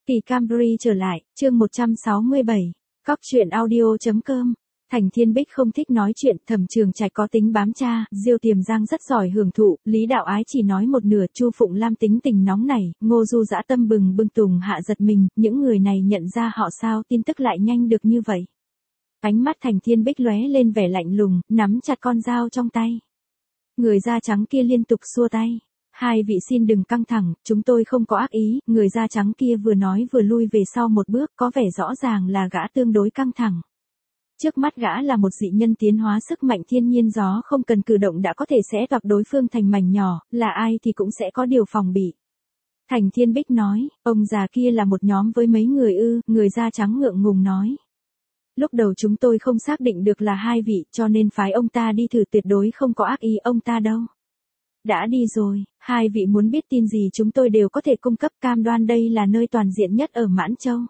Kỳ Camry trở lại, chương 167. Cóc truyện audio.com. Thành Thiên Bích không thích nói chuyện, Thẩm Trường Trạch có tính bám cha, Diêu Tiềm Giang rất giỏi hưởng thụ, Lý Đạo Ái chỉ nói một nửa, Chu Phụng Lam tính tình nóng nảy, Ngô Du dã tâm bừng bừng, Tùng Hạ giật mình, những người này nhận ra họ sao tin tức lại nhanh được như vậy. Ánh mắt Thành Thiên Bích lóe lên vẻ lạnh lùng, nắm chặt con dao trong tay. Người da trắng kia liên tục xua tay. Hai vị xin đừng căng thẳng, chúng tôi không có ác ý, người da trắng kia vừa nói vừa lui về sau một bước, có vẻ rõ ràng là gã tương đối căng thẳng. Trước mắt gã là một dị nhân tiến hóa sức mạnh thiên nhiên, gió không cần cử động đã có thể sẽ gặp đối phương thành mảnh nhỏ, là ai thì cũng sẽ có điều phòng bị. Thành Thiên Bích nói, ông già kia là một nhóm với mấy người ư, người da trắng ngượng ngùng nói. Lúc đầu chúng tôi không xác định được là hai vị, cho nên phái ông ta đi thử, tuyệt đối không có ác ý ông ta đâu. Đã đi rồi, hai vị muốn biết tin gì chúng tôi đều có thể cung cấp, cam đoan đây là nơi toàn diện nhất ở Mãn Châu.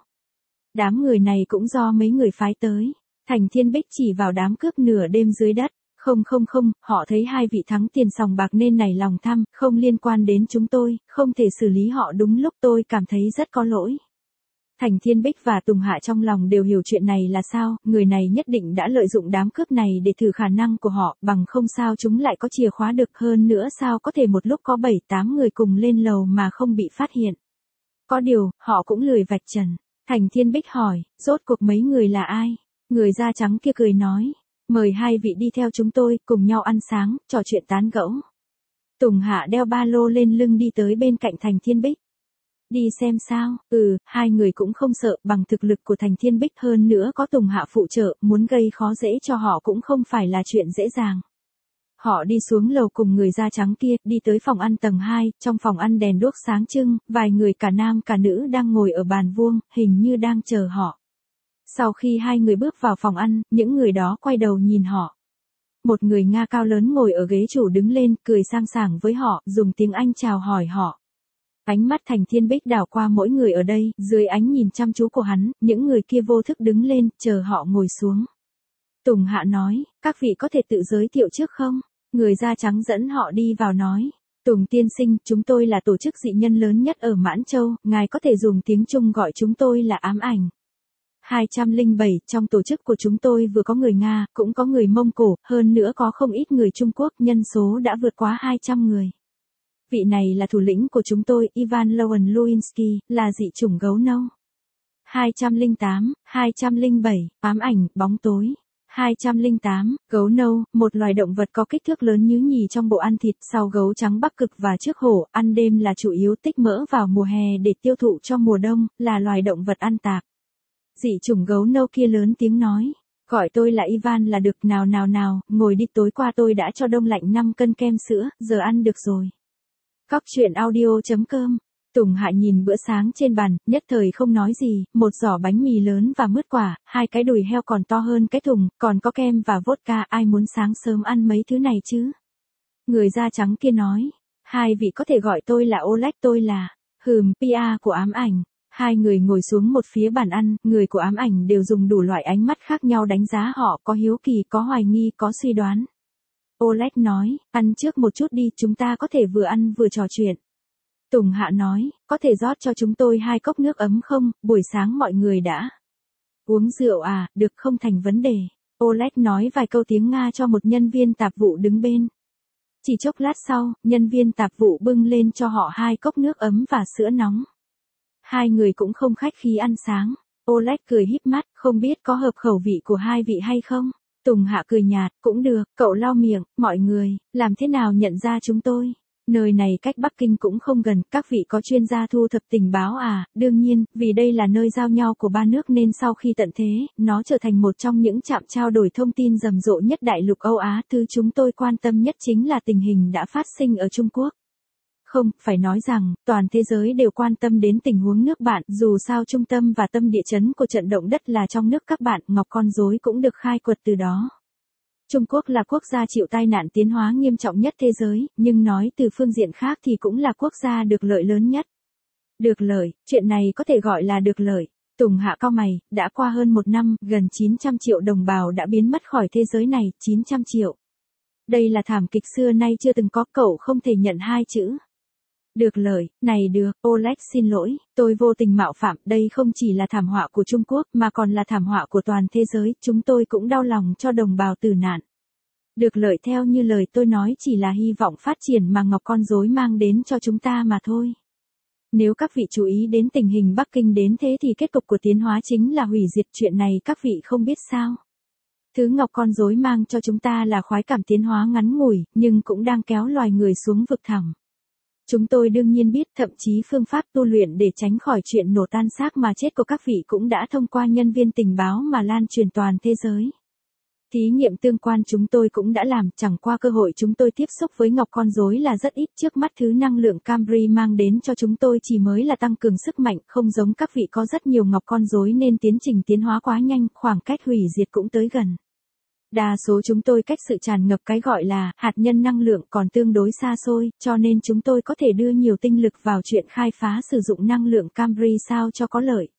Đám người này cũng do mấy người phái tới. Thành Thiên Bích chỉ vào đám cướp nửa đêm dưới đất. Không, họ thấy hai vị thắng tiền sòng bạc nên nảy lòng tham, không liên quan đến chúng tôi, không thể xử lý họ đúng lúc, tôi cảm thấy rất có lỗi. Thành Thiên Bích và Tùng Hạ trong lòng đều hiểu chuyện này là sao, người này nhất định đã lợi dụng đám cướp này để thử khả năng của họ, bằng không sao chúng lại có chìa khóa được, hơn nữa sao có thể một lúc có 7-8 người cùng lên lầu mà không bị phát hiện. Có điều, họ cũng lười vạch trần. Thành Thiên Bích hỏi, rốt cuộc mấy người là ai? Người da trắng kia cười nói, mời hai vị đi theo chúng tôi, cùng nhau ăn sáng, trò chuyện tán gẫu. Tùng Hạ đeo ba lô lên lưng đi tới bên cạnh Thành Thiên Bích. Đi xem sao, hai người cũng không sợ, bằng thực lực của Thành Thiên Bích, hơn nữa có Tùng Hạ phụ trợ, muốn gây khó dễ cho họ cũng không phải là chuyện dễ dàng. Họ đi xuống lầu cùng người da trắng kia, đi tới phòng ăn tầng 2, trong phòng ăn đèn đuốc sáng trưng, vài người cả nam cả nữ đang ngồi ở bàn vuông, hình như đang chờ họ. Sau khi hai người bước vào phòng ăn, những người đó quay đầu nhìn họ. Một người Nga cao lớn ngồi ở ghế chủ đứng lên, cười sang sảng với họ, dùng tiếng Anh chào hỏi họ. Ánh mắt Thành Thiên Bích đảo qua mỗi người ở đây, dưới ánh nhìn chăm chú của hắn, những người kia vô thức đứng lên, chờ họ ngồi xuống. Tùng Hạ nói, các vị có thể tự giới thiệu trước không? Người da trắng dẫn họ đi vào nói. Tùng tiên sinh, chúng tôi là tổ chức dị nhân lớn nhất ở Mãn Châu, ngài có thể dùng tiếng Trung gọi chúng tôi là Ám Ảnh. 207, trong tổ chức của chúng tôi vừa có người Nga, cũng có người Mông Cổ, hơn nữa có không ít người Trung Quốc, nhân số đã vượt quá 200 người. Vị này là thủ lĩnh của chúng tôi, Ivan Lowen Luinsky, là dị chủng gấu nâu. 208, 207, ám ảnh, bóng tối. 208, gấu nâu, một loài động vật có kích thước lớn nhứ nhì trong bộ ăn thịt, sau gấu trắng Bắc Cực và trước hổ, ăn đêm là chủ yếu, tích mỡ vào mùa hè để tiêu thụ cho mùa đông, là loài động vật ăn tạp. Dị chủng gấu nâu kia lớn tiếng nói, gọi tôi là Ivan là được, nào, ngồi đi, tối qua tôi đã cho đông lạnh 5 cân kem sữa, giờ ăn được rồi. Cóc truyện audio.com. Tùng Hạ nhìn bữa sáng trên bàn, nhất thời không nói gì, một giỏ bánh mì lớn và mứt quả, 2 cái đùi heo còn to hơn cái thùng, còn có kem và vodka, ai muốn sáng sớm ăn mấy thứ này chứ? Người da trắng kia nói, hai vị có thể gọi tôi là Oleg, tôi là, PR của Ám Ảnh. Hai người ngồi xuống một phía bàn ăn, người của Ám Ảnh đều dùng đủ loại ánh mắt khác nhau đánh giá họ, có hiếu kỳ, có hoài nghi, có suy đoán. Oleg nói, ăn trước một chút đi, chúng ta có thể vừa ăn vừa trò chuyện. Tùng Hạ nói, có thể rót cho chúng tôi 2 cốc nước ấm không, buổi sáng mọi người đã uống rượu à, được, không thành vấn đề. Oleg nói vài câu tiếng Nga cho một nhân viên tạp vụ đứng bên. Chỉ chốc lát sau, nhân viên tạp vụ bưng lên cho họ 2 cốc nước ấm và sữa nóng. Hai người cũng không khách khí ăn sáng. Oleg cười híp mắt, không biết có hợp khẩu vị của hai vị hay không? Tùng Hạ cười nhạt, cũng được, cậu lau miệng, mọi người, làm thế nào nhận ra chúng tôi? Nơi này cách Bắc Kinh cũng không gần, các vị có chuyên gia thu thập tình báo à? Đương nhiên, vì đây là nơi giao nhau của ba nước nên sau khi tận thế, nó trở thành một trong những trạm trao đổi thông tin rầm rộ nhất đại lục Âu Á. Thứ chúng tôi quan tâm nhất chính là tình hình đã phát sinh ở Trung Quốc. Không, phải nói rằng, toàn thế giới đều quan tâm đến tình huống nước bạn, dù sao trung tâm và tâm địa chấn của trận động đất là trong nước các bạn, ngọc con rối cũng được khai quật từ đó. Trung Quốc là quốc gia chịu tai nạn tiến hóa nghiêm trọng nhất thế giới, nhưng nói từ phương diện khác thì cũng là quốc gia được lợi lớn nhất. Được lợi, chuyện này có thể gọi là được lợi. Tùng Hạ cau mày, đã qua hơn 1 năm, gần 900 triệu đồng bào đã biến mất khỏi thế giới này, 900 triệu. Đây là thảm kịch xưa nay chưa từng có, cậu không thể nhận 2 chữ. Được lợi, này được, Oleg xin lỗi, tôi vô tình mạo phạm, đây không chỉ là thảm họa của Trung Quốc mà còn là thảm họa của toàn thế giới, chúng tôi cũng đau lòng cho đồng bào tử nạn. Được lợi theo như lời tôi nói chỉ là hy vọng phát triển mà Ngọc con rối mang đến cho chúng ta mà thôi. Nếu các vị chú ý đến tình hình Bắc Kinh đến thế thì kết cục của tiến hóa chính là hủy diệt, chuyện này các vị không biết sao. Thứ Ngọc con rối mang cho chúng ta là khoái cảm tiến hóa ngắn ngủi, nhưng cũng đang kéo loài người xuống vực thẳm. Chúng tôi đương nhiên biết, thậm chí phương pháp tu luyện để tránh khỏi chuyện nổ tan xác mà chết của các vị cũng đã thông qua nhân viên tình báo mà lan truyền toàn thế giới. Thí nghiệm tương quan chúng tôi cũng đã làm, chẳng qua cơ hội chúng tôi tiếp xúc với Ngọc con rối là rất ít, trước mắt thứ năng lượng Camry mang đến cho chúng tôi chỉ mới là tăng cường sức mạnh, không giống các vị có rất nhiều Ngọc con rối nên tiến trình tiến hóa quá nhanh, khoảng cách hủy diệt cũng tới gần. Đa số chúng tôi cách sự tràn ngập cái gọi là hạt nhân năng lượng còn tương đối xa xôi, cho nên chúng tôi có thể đưa nhiều tinh lực vào chuyện khai phá sử dụng năng lượng Camry sao cho có lợi.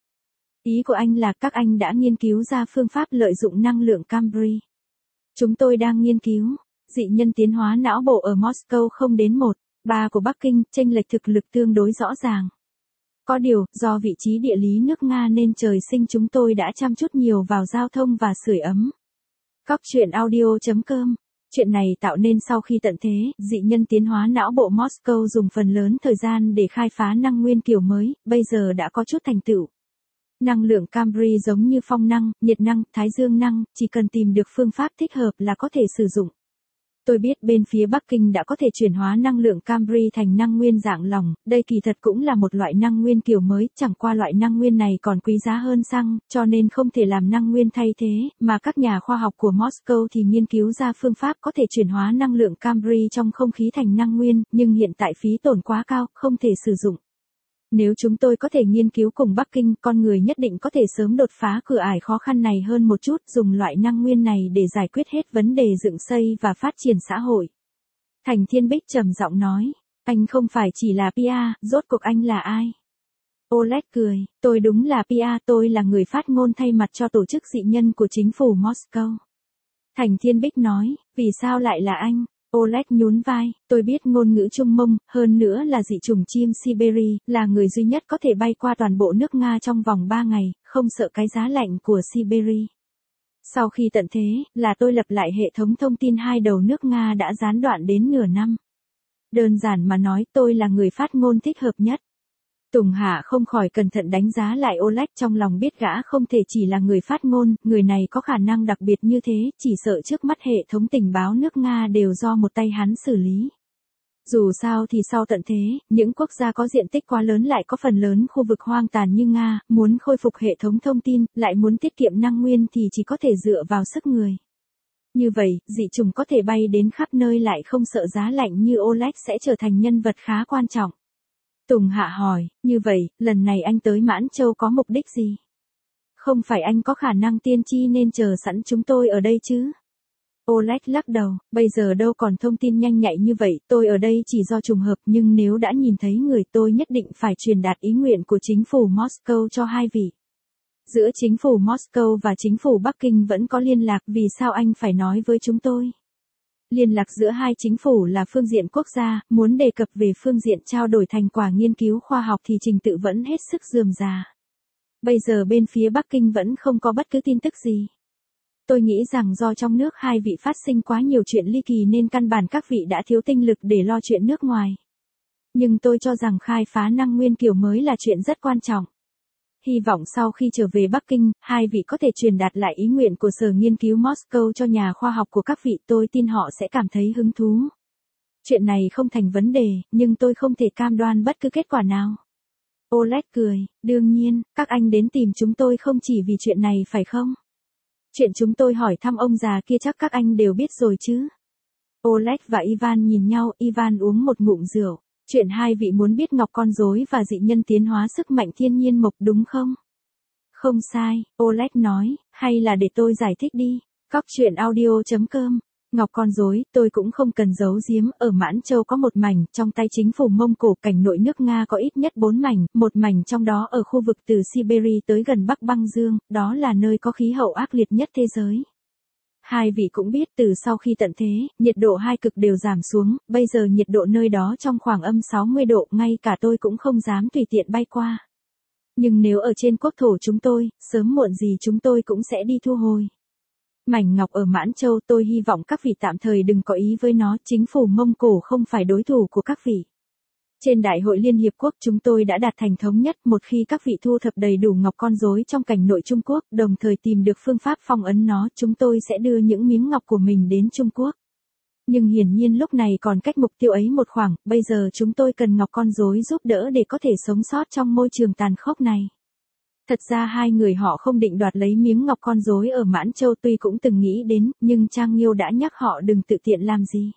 Ý của anh là các anh đã nghiên cứu ra phương pháp lợi dụng năng lượng Camry. Chúng tôi đang nghiên cứu, dị nhân tiến hóa não bộ ở Moscow 0-1-3 của Bắc Kinh, chênh lệch thực lực tương đối rõ ràng. Có điều, do vị trí địa lý nước Nga nên trời sinh chúng tôi đã chăm chút nhiều vào giao thông và sưởi ấm. Cóc truyện audio.com. Chuyện này tạo nên sau khi tận thế, dị nhân tiến hóa não bộ Moscow dùng phần lớn thời gian để khai phá năng nguyên kiểu mới, bây giờ đã có chút thành tựu. Năng lượng Camry giống như phong năng, nhiệt năng, thái dương năng, chỉ cần tìm được phương pháp thích hợp là có thể sử dụng. Tôi biết bên phía Bắc Kinh đã có thể chuyển hóa năng lượng Camry thành năng nguyên dạng lỏng, đây kỳ thật cũng là một loại năng nguyên kiểu mới, chẳng qua loại năng nguyên này còn quý giá hơn xăng, cho nên không thể làm năng nguyên thay thế, mà các nhà khoa học của Moscow thì nghiên cứu ra phương pháp có thể chuyển hóa năng lượng Camry trong không khí thành năng nguyên, nhưng hiện tại phí tổn quá cao, không thể sử dụng. Nếu chúng tôi có thể nghiên cứu cùng Bắc Kinh, con người nhất định có thể sớm đột phá cửa ải khó khăn này hơn một chút, dùng loại năng nguyên này để giải quyết hết vấn đề dựng xây và phát triển xã hội. Thành Thiên Bích trầm giọng nói, anh không phải chỉ là PR, rốt cuộc anh là ai? Oleg cười, tôi đúng là PR, tôi là người phát ngôn thay mặt cho tổ chức dị nhân của chính phủ Moscow. Thành Thiên Bích nói, vì sao lại là anh? Oleg nhún vai, tôi biết ngôn ngữ Trung Mông, hơn nữa là dị chủng chim Siberia, là người duy nhất có thể bay qua toàn bộ nước Nga trong vòng 3 ngày, không sợ cái giá lạnh của Siberia. Sau khi tận thế, là tôi lập lại hệ thống thông tin hai đầu nước Nga đã gián đoạn đến nửa năm. Đơn giản mà nói, tôi là người phát ngôn thích hợp nhất. Tùng Hạ không khỏi cẩn thận đánh giá lại Oleg, trong lòng biết gã không thể chỉ là người phát ngôn, người này có khả năng đặc biệt như thế, chỉ sợ trước mắt hệ thống tình báo nước Nga đều do một tay hắn xử lý. Dù sao thì sau tận thế, những quốc gia có diện tích quá lớn lại có phần lớn khu vực hoang tàn như Nga, muốn khôi phục hệ thống thông tin, lại muốn tiết kiệm năng nguyên thì chỉ có thể dựa vào sức người. Như vậy, dị chủng có thể bay đến khắp nơi lại không sợ giá lạnh như Oleg sẽ trở thành nhân vật khá quan trọng. Tùng Hạ hỏi, như vậy, lần này anh tới Mãn Châu có mục đích gì? Không phải anh có khả năng tiên tri nên chờ sẵn chúng tôi ở đây chứ? Oleg lắc đầu, bây giờ đâu còn thông tin nhanh nhạy như vậy, tôi ở đây chỉ do trùng hợp, nhưng nếu đã nhìn thấy người tôi nhất định phải truyền đạt ý nguyện của chính phủ Moscow cho hai vị. Giữa chính phủ Moscow và chính phủ Bắc Kinh vẫn có liên lạc, vì sao anh phải nói với chúng tôi? Liên lạc giữa hai chính phủ là phương diện quốc gia, muốn đề cập về phương diện trao đổi thành quả nghiên cứu khoa học thì trình tự vẫn hết sức rườm rà. Bây giờ bên phía Bắc Kinh vẫn không có bất cứ tin tức gì. Tôi nghĩ rằng do trong nước hai vị phát sinh quá nhiều chuyện ly kỳ nên căn bản các vị đã thiếu tinh lực để lo chuyện nước ngoài. Nhưng tôi cho rằng khai phá năng nguyên kiểu mới là chuyện rất quan trọng. Hy vọng sau khi trở về Bắc Kinh, hai vị có thể truyền đạt lại ý nguyện của Sở Nghiên cứu Moscow cho nhà khoa học của các vị, tôi tin họ sẽ cảm thấy hứng thú. Chuyện này không thành vấn đề, nhưng tôi không thể cam đoan bất cứ kết quả nào. Oleg cười, đương nhiên, các anh đến tìm chúng tôi không chỉ vì chuyện này phải không? Chuyện chúng tôi hỏi thăm ông già kia chắc các anh đều biết rồi chứ. Oleg và Ivan nhìn nhau, Ivan uống một ngụm rượu. Chuyện hai vị muốn biết Ngọc con rối và dị nhân tiến hóa sức mạnh thiên nhiên mộc đúng không? Không sai, Oleg nói, hay là để tôi giải thích đi. Cóc truyện audio.com. Ngọc con rối, tôi cũng không cần giấu giếm, ở Mãn Châu có một mảnh, trong tay chính phủ Mông Cổ, cảnh nội nước Nga có ít nhất 4 mảnh, một mảnh trong đó ở khu vực từ Siberia tới gần Bắc Băng Dương, đó là nơi có khí hậu ác liệt nhất thế giới. Hai vị cũng biết từ sau khi tận thế, nhiệt độ hai cực đều giảm xuống, bây giờ nhiệt độ nơi đó trong khoảng âm 60 độ, ngay cả tôi cũng không dám tùy tiện bay qua. Nhưng nếu ở trên quốc thổ chúng tôi, sớm muộn gì chúng tôi cũng sẽ đi thu hồi. Mảnh ngọc ở Mãn Châu, tôi hy vọng các vị tạm thời đừng có ý với nó, chính phủ Mông Cổ không phải đối thủ của các vị. Trên Đại hội Liên Hiệp Quốc chúng tôi đã đạt thành thống nhất, một khi các vị thu thập đầy đủ ngọc con rối trong cảnh nội Trung Quốc, đồng thời tìm được phương pháp phong ấn nó, chúng tôi sẽ đưa những miếng ngọc của mình đến Trung Quốc. Nhưng hiển nhiên lúc này còn cách mục tiêu ấy một khoảng, bây giờ chúng tôi cần ngọc con rối giúp đỡ để có thể sống sót trong môi trường tàn khốc này. Thật ra hai người họ không định đoạt lấy miếng ngọc con rối ở Mãn Châu, tuy cũng từng nghĩ đến, nhưng Trang Nghiêu đã nhắc họ đừng tự tiện làm gì.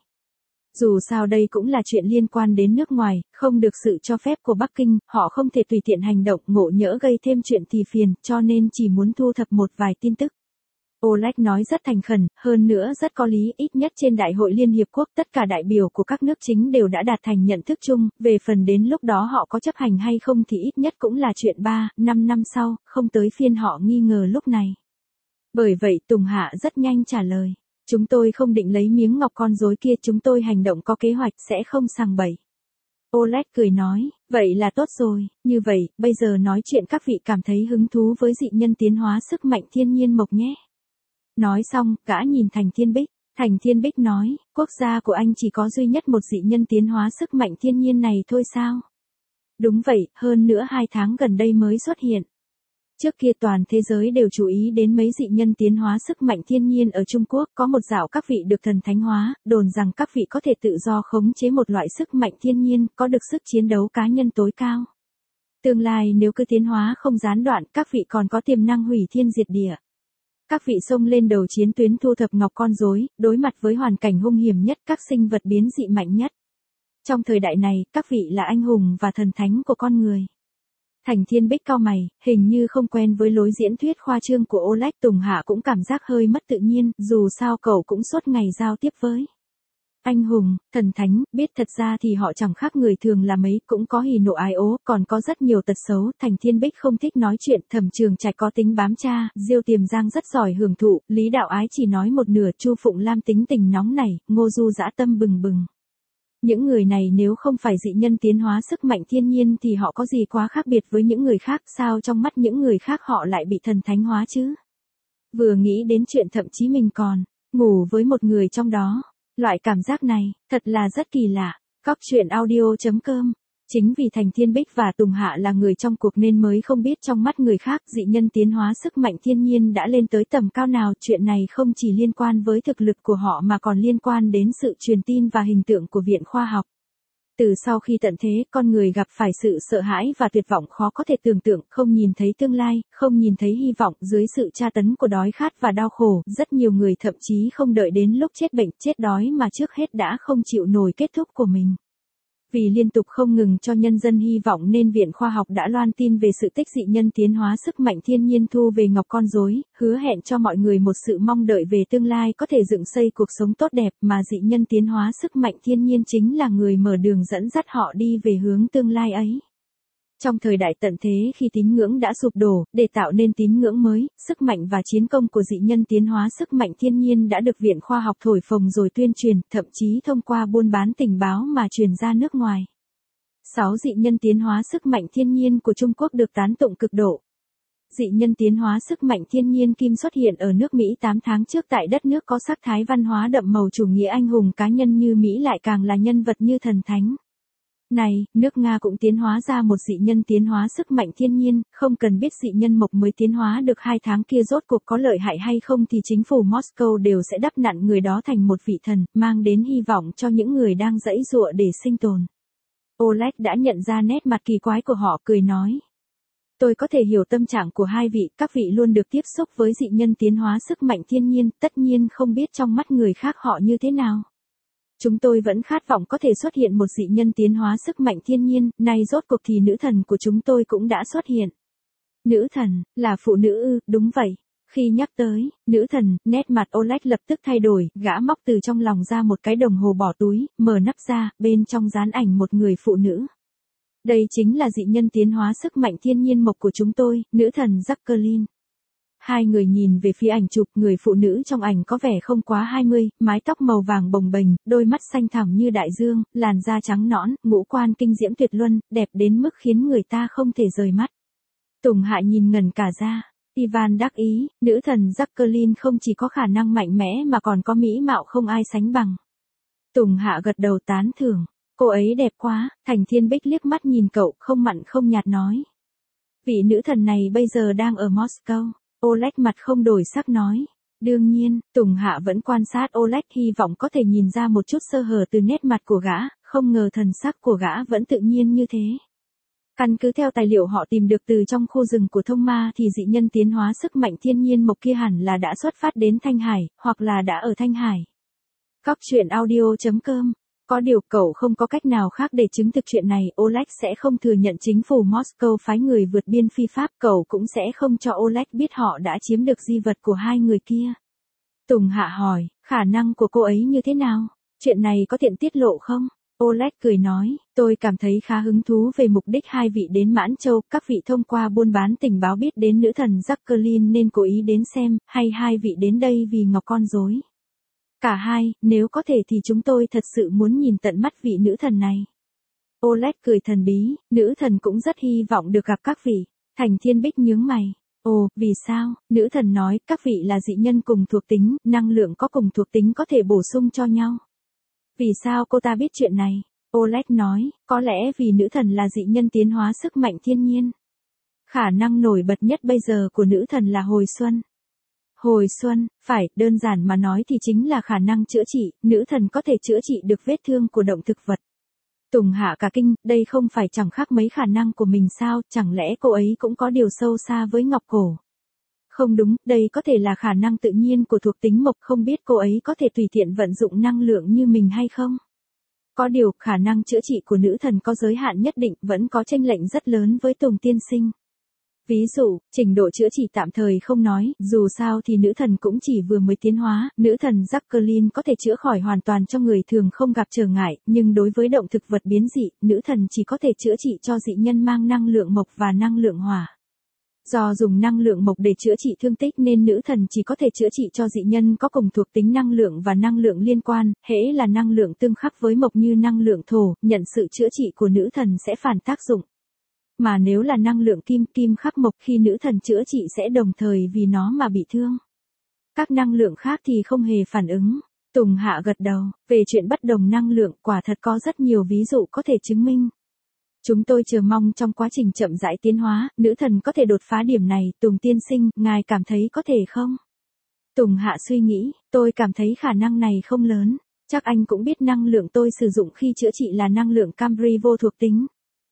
Dù sao đây cũng là chuyện liên quan đến nước ngoài, không được sự cho phép của Bắc Kinh, họ không thể tùy tiện hành động, ngộ nhỡ gây thêm chuyện thì phiền, cho nên chỉ muốn thu thập một vài tin tức. Oleg nói rất thành khẩn, hơn nữa rất có lý, ít nhất trên Đại hội Liên Hiệp Quốc tất cả đại biểu của các nước chính đều đã đạt thành nhận thức chung, về phần đến lúc đó họ có chấp hành hay không thì ít nhất cũng là chuyện 3-5 năm sau, không tới phiên họ nghi ngờ lúc này. Bởi vậy Tùng Hạ rất nhanh trả lời. Chúng tôi không định lấy miếng ngọc con rối kia, chúng tôi hành động có kế hoạch, sẽ không sằng bậy. Oleg cười nói, vậy là tốt rồi, như vậy, bây giờ nói chuyện các vị cảm thấy hứng thú với dị nhân tiến hóa sức mạnh thiên nhiên mộc nhé. Nói xong, gã nhìn Thành Thiên Bích. Thành Thiên Bích nói, quốc gia của anh chỉ có duy nhất một dị nhân tiến hóa sức mạnh thiên nhiên này thôi sao? Đúng vậy, hơn nữa 2 tháng gần đây mới xuất hiện. Trước kia toàn thế giới đều chú ý đến mấy dị nhân tiến hóa sức mạnh thiên nhiên ở Trung Quốc, có một dạo các vị được thần thánh hóa, đồn rằng các vị có thể tự do khống chế một loại sức mạnh thiên nhiên, có được sức chiến đấu cá nhân tối cao. Tương lai nếu cứ tiến hóa không gián đoạn, các vị còn có tiềm năng hủy thiên diệt địa. Các vị xông lên đầu chiến tuyến thu thập ngọc con rối, đối mặt với hoàn cảnh hung hiểm nhất, các sinh vật biến dị mạnh nhất. Trong thời đại này, các vị là anh hùng và thần thánh của con người. Thành Thiên Bích cau mày, hình như không quen với lối diễn thuyết khoa trương của Oleg. Tùng Hạ cũng cảm giác hơi mất tự nhiên, dù sao cậu cũng suốt ngày giao tiếp với anh hùng, thần thánh, biết thật ra thì họ chẳng khác người thường là mấy, cũng có hỉ nộ ái ố, còn có rất nhiều tật xấu. Thành Thiên Bích không thích nói chuyện, Thẩm Trường Trạch có tính bám cha, Diêu Tiềm Giang rất giỏi hưởng thụ, Lý Đạo Ái chỉ nói một nửa, Chu Phụng Lam tính tình nóng nảy, Ngô Du dã tâm bừng bừng. Những người này nếu không phải dị nhân tiến hóa sức mạnh thiên nhiên thì họ có gì quá khác biệt với những người khác, sao trong mắt những người khác họ lại bị thần thánh hóa chứ? Vừa nghĩ đến chuyện thậm chí mình còn ngủ với một người trong đó. Loại cảm giác này, thật là rất kỳ lạ. Cóc truyện audio.com. Chính vì Thành Thiên Bích và Tùng Hạ là người trong cuộc nên mới không biết trong mắt người khác dị nhân tiến hóa sức mạnh thiên nhiên đã lên tới tầm cao nào. Chuyện này không chỉ liên quan với thực lực của họ mà còn liên quan đến sự truyền tin và hình tượng của Viện Khoa học. Từ sau khi tận thế, con người gặp phải sự sợ hãi và tuyệt vọng khó có thể tưởng tượng, không nhìn thấy tương lai, không nhìn thấy hy vọng, dưới sự tra tấn của đói khát và đau khổ, rất nhiều người thậm chí không đợi đến lúc chết bệnh, chết đói mà trước hết đã không chịu nổi kết thúc của mình. Vì liên tục không ngừng cho nhân dân hy vọng nên Viện Khoa học đã loan tin về sự tích dị nhân tiến hóa sức mạnh thiên nhiên thu về ngọc con rối, hứa hẹn cho mọi người một sự mong đợi về tương lai có thể dựng xây cuộc sống tốt đẹp, mà dị nhân tiến hóa sức mạnh thiên nhiên chính là người mở đường dẫn dắt họ đi về hướng tương lai ấy. Trong thời đại tận thế khi tín ngưỡng đã sụp đổ, để tạo nên tín ngưỡng mới, sức mạnh và chiến công của dị nhân tiến hóa sức mạnh thiên nhiên đã được Viện Khoa học thổi phồng rồi tuyên truyền, thậm chí thông qua buôn bán tình báo mà truyền ra nước ngoài. 6 dị nhân tiến hóa sức mạnh thiên nhiên của Trung Quốc được tán tụng cực độ. Dị nhân tiến hóa sức mạnh thiên nhiên Kim xuất hiện ở nước Mỹ 8 tháng trước tại đất nước có sắc thái văn hóa đậm màu chủ nghĩa anh hùng cá nhân như Mỹ lại càng là nhân vật như thần thánh. Này, nước Nga cũng tiến hóa ra một dị nhân tiến hóa sức mạnh thiên nhiên, không cần biết dị nhân mộc mới tiến hóa được 2 tháng kia rốt cuộc có lợi hại hay không thì chính phủ Moscow đều sẽ đắp nặn người đó thành một vị thần, mang đến hy vọng cho những người đang giãy giụa để sinh tồn. Oleg đã nhận ra nét mặt kỳ quái của họ, cười nói. Tôi có thể hiểu tâm trạng của hai vị, các vị luôn được tiếp xúc với dị nhân tiến hóa sức mạnh thiên nhiên, tất nhiên không biết trong mắt người khác họ như thế nào. Chúng tôi vẫn khát vọng có thể xuất hiện một dị nhân tiến hóa sức mạnh thiên nhiên, nay rốt cuộc thì nữ thần của chúng tôi cũng đã xuất hiện. Nữ thần, là phụ nữ ư? Đúng vậy. Khi nhắc tới nữ thần, nét mặt Oleg lập tức thay đổi, gã móc từ trong lòng ra một cái đồng hồ bỏ túi, mở nắp ra, bên trong dán ảnh một người phụ nữ. Đây chính là dị nhân tiến hóa sức mạnh thiên nhiên mộc của chúng tôi, nữ thần Jacqueline. Hai người nhìn về phía ảnh chụp, người phụ nữ trong ảnh có vẻ không quá 20, mái tóc màu vàng bồng bềnh, đôi mắt xanh thẳm như đại dương, làn da trắng nõn, ngũ quan kinh diễm tuyệt luân, đẹp đến mức khiến người ta không thể rời mắt. Tùng Hạ nhìn ngẩn cả ra. Ivan đắc ý, nữ thần Jacqueline không chỉ có khả năng mạnh mẽ mà còn có mỹ mạo không ai sánh bằng. Tùng Hạ gật đầu tán thưởng. Cô ấy đẹp quá, Thành Thiên Bích liếc mắt nhìn cậu, không mặn không nhạt nói. Vị nữ thần này bây giờ đang ở Moscow. Oleg mặt không đổi sắc nói. Đương nhiên, Tùng Hạ vẫn quan sát Oleg, hy vọng có thể nhìn ra một chút sơ hở từ nét mặt của gã, không ngờ thần sắc của gã vẫn tự nhiên như thế. Căn cứ theo tài liệu họ tìm được từ trong khu rừng của Thông Ma thì dị nhân tiến hóa sức mạnh thiên nhiên mộc kia hẳn là đã xuất phát đến Thanh Hải, hoặc là đã ở Thanh Hải. Cóc truyện audio.com. Có điều cậu không có cách nào khác để chứng thực chuyện này, Oleg sẽ không thừa nhận chính phủ Moscow phái người vượt biên phi pháp, cậu cũng sẽ không cho Oleg biết họ đã chiếm được di vật của hai người kia. Tùng Hạ hỏi, khả năng của cô ấy như thế nào? Chuyện này có tiện tiết lộ không? Oleg cười nói, tôi cảm thấy khá hứng thú về mục đích hai vị đến Mãn Châu, các vị thông qua buôn bán tình báo biết đến nữ thần Jacqueline nên cố ý đến xem, hay hai vị đến đây vì ngọc con rối? Cả hai, nếu có thể thì chúng tôi thật sự muốn nhìn tận mắt vị nữ thần này. Oleg cười thần bí, nữ thần cũng rất hy vọng được gặp các vị. Thành Thiên Bích nhướng mày. Ồ, vì sao? Nữ thần nói, các vị là dị nhân cùng thuộc tính, năng lượng có cùng thuộc tính có thể bổ sung cho nhau. Vì sao cô ta biết chuyện này? Oleg nói, có lẽ vì nữ thần là dị nhân tiến hóa sức mạnh thiên nhiên. Khả năng nổi bật nhất bây giờ của nữ thần là hồi xuân. Hồi xuân, phải, đơn giản mà nói thì chính là khả năng chữa trị, nữ thần có thể chữa trị được vết thương của động thực vật. Tùng Hạ cả kinh, đây không phải chẳng khác mấy khả năng của mình sao, chẳng lẽ cô ấy cũng có điều sâu xa với ngọc cổ? Không đúng, đây có thể là khả năng tự nhiên của thuộc tính mộc, không biết cô ấy có thể tùy tiện vận dụng năng lượng như mình hay không? Có điều, khả năng chữa trị của nữ thần có giới hạn nhất định, vẫn có chênh lệch rất lớn với Tùng tiên sinh. Ví dụ, trình độ chữa trị tạm thời không nói, dù sao thì nữ thần cũng chỉ vừa mới tiến hóa, nữ thần Jacqueline có thể chữa khỏi hoàn toàn cho người thường không gặp trở ngại, nhưng đối với động thực vật biến dị, nữ thần chỉ có thể chữa trị cho dị nhân mang năng lượng mộc và năng lượng hỏa. Do dùng năng lượng mộc để chữa trị thương tích nên nữ thần chỉ có thể chữa trị cho dị nhân có cùng thuộc tính năng lượng và năng lượng liên quan, hễ là năng lượng tương khắc với mộc như năng lượng thổ, nhận sự chữa trị của nữ thần sẽ phản tác dụng. Mà nếu là năng lượng kim khắc mộc, khi nữ thần chữa trị sẽ đồng thời vì nó mà bị thương. Các năng lượng khác thì không hề phản ứng. Tùng Hạ gật đầu, về chuyện bất đồng năng lượng quả thật có rất nhiều ví dụ có thể chứng minh. Chúng tôi chờ mong trong quá trình chậm rãi tiến hóa, nữ thần có thể đột phá điểm này. Tùng tiên sinh, ngài cảm thấy có thể không? Tùng Hạ suy nghĩ, tôi cảm thấy khả năng này không lớn. Chắc anh cũng biết năng lượng tôi sử dụng khi chữa trị là năng lượng Camry vô thuộc tính.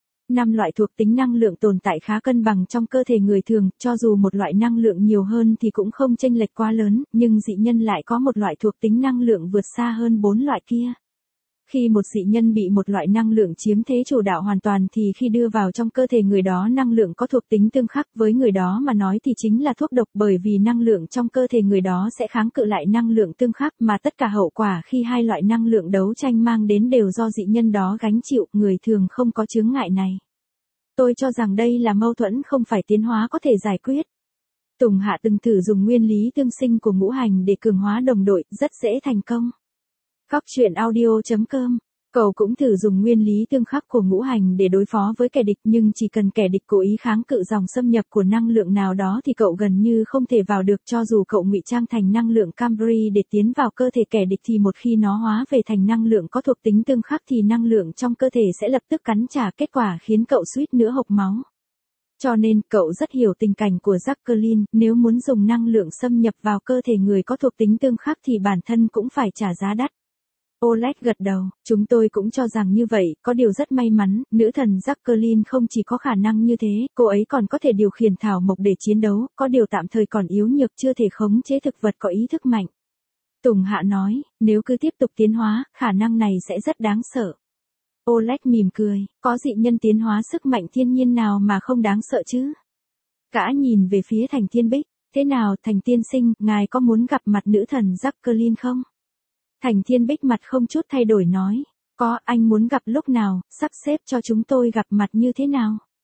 5 loại thuộc tính năng lượng tồn tại khá cân bằng trong cơ thể người thường, cho dù một loại năng lượng nhiều hơn thì cũng không chênh lệch quá lớn, nhưng dị nhân lại có một loại thuộc tính năng lượng vượt xa hơn 4 loại kia. Khi một dị nhân bị một loại năng lượng chiếm thế chủ đạo hoàn toàn thì khi đưa vào trong cơ thể người đó năng lượng có thuộc tính tương khắc với người đó mà nói thì chính là thuốc độc, bởi vì năng lượng trong cơ thể người đó sẽ kháng cự lại năng lượng tương khắc, mà tất cả hậu quả khi hai loại năng lượng đấu tranh mang đến đều do dị nhân đó gánh chịu, người thường không có chướng ngại này. Tôi cho rằng đây là mâu thuẫn không phải tiến hóa có thể giải quyết. Tùng Hạ từng thử dùng nguyên lý tương sinh của ngũ hành để cường hóa đồng đội, rất dễ thành công. Cóc truyện audio.com. Cậu cũng thử dùng nguyên lý tương khắc của ngũ hành để đối phó với kẻ địch, nhưng chỉ cần kẻ địch cố ý kháng cự dòng xâm nhập của năng lượng nào đó thì cậu gần như không thể vào được, cho dù cậu ngụy trang thành năng lượng Camry để tiến vào cơ thể kẻ địch thì một khi nó hóa về thành năng lượng có thuộc tính tương khắc thì năng lượng trong cơ thể sẽ lập tức cắn trả, kết quả khiến cậu suýt nữa hộc máu. Cho nên, cậu rất hiểu tình cảnh của Jacqueline, nếu muốn dùng năng lượng xâm nhập vào cơ thể người có thuộc tính tương khắc thì bản thân cũng phải trả giá đắt. Oleg gật đầu, chúng tôi cũng cho rằng như vậy, có điều rất may mắn, nữ thần Jacqueline không chỉ có khả năng như thế, cô ấy còn có thể điều khiển thảo mộc để chiến đấu, có điều tạm thời còn yếu nhược chưa thể khống chế thực vật có ý thức mạnh. Tùng Hạ nói, nếu cứ tiếp tục tiến hóa, khả năng này sẽ rất đáng sợ. Oleg mỉm cười, có dị nhân tiến hóa sức mạnh thiên nhiên nào mà không đáng sợ chứ? Gã nhìn về phía Thành Thiên Bích, thế nào Thành tiên sinh, ngài có muốn gặp mặt nữ thần Jacqueline không? Thành Thiên Bích mặt không chút thay đổi nói, có, anh muốn gặp lúc nào, sắp xếp cho chúng tôi gặp mặt như thế nào?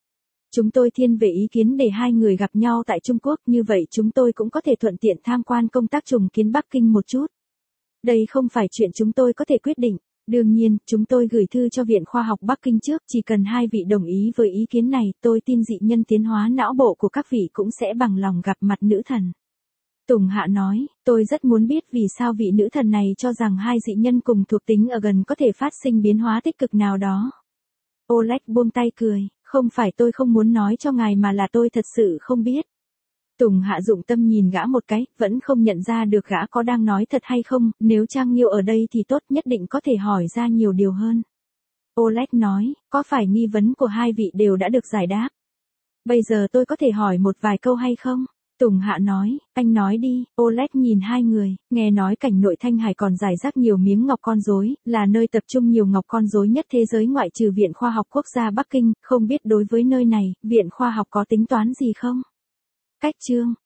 Chúng tôi thiên về ý kiến để hai người gặp nhau tại Trung Quốc, như vậy chúng tôi cũng có thể thuận tiện tham quan công tác trùng kiến Bắc Kinh một chút. Đây không phải chuyện chúng tôi có thể quyết định. Đương nhiên, chúng tôi gửi thư cho Viện Khoa học Bắc Kinh trước, chỉ cần hai vị đồng ý với ý kiến này, tôi tin dị nhân tiến hóa não bộ của các vị cũng sẽ bằng lòng gặp mặt nữ thần. Tùng Hạ nói, tôi rất muốn biết vì sao vị nữ thần này cho rằng hai dị nhân cùng thuộc tính ở gần có thể phát sinh biến hóa tích cực nào đó. Oleg buông tay cười, không phải tôi không muốn nói cho ngài mà là tôi thật sự không biết. Tùng Hạ dụng tâm nhìn gã một cái, vẫn không nhận ra được gã có đang nói thật hay không, nếu Trang Nghiêu ở đây thì tốt, nhất định có thể hỏi ra nhiều điều hơn. Oleg nói, có phải nghi vấn của hai vị đều đã được giải đáp? Bây giờ tôi có thể hỏi một vài câu hay không? Tùng Hạ nói, anh nói đi. Oleg nhìn hai người, nghe nói cảnh nội Thanh Hải còn rải rác nhiều miếng ngọc con rối, là nơi tập trung nhiều ngọc con rối nhất thế giới ngoại trừ Viện Khoa học Quốc gia Bắc Kinh, không biết đối với nơi này, Viện Khoa học có tính toán gì không? Cách chương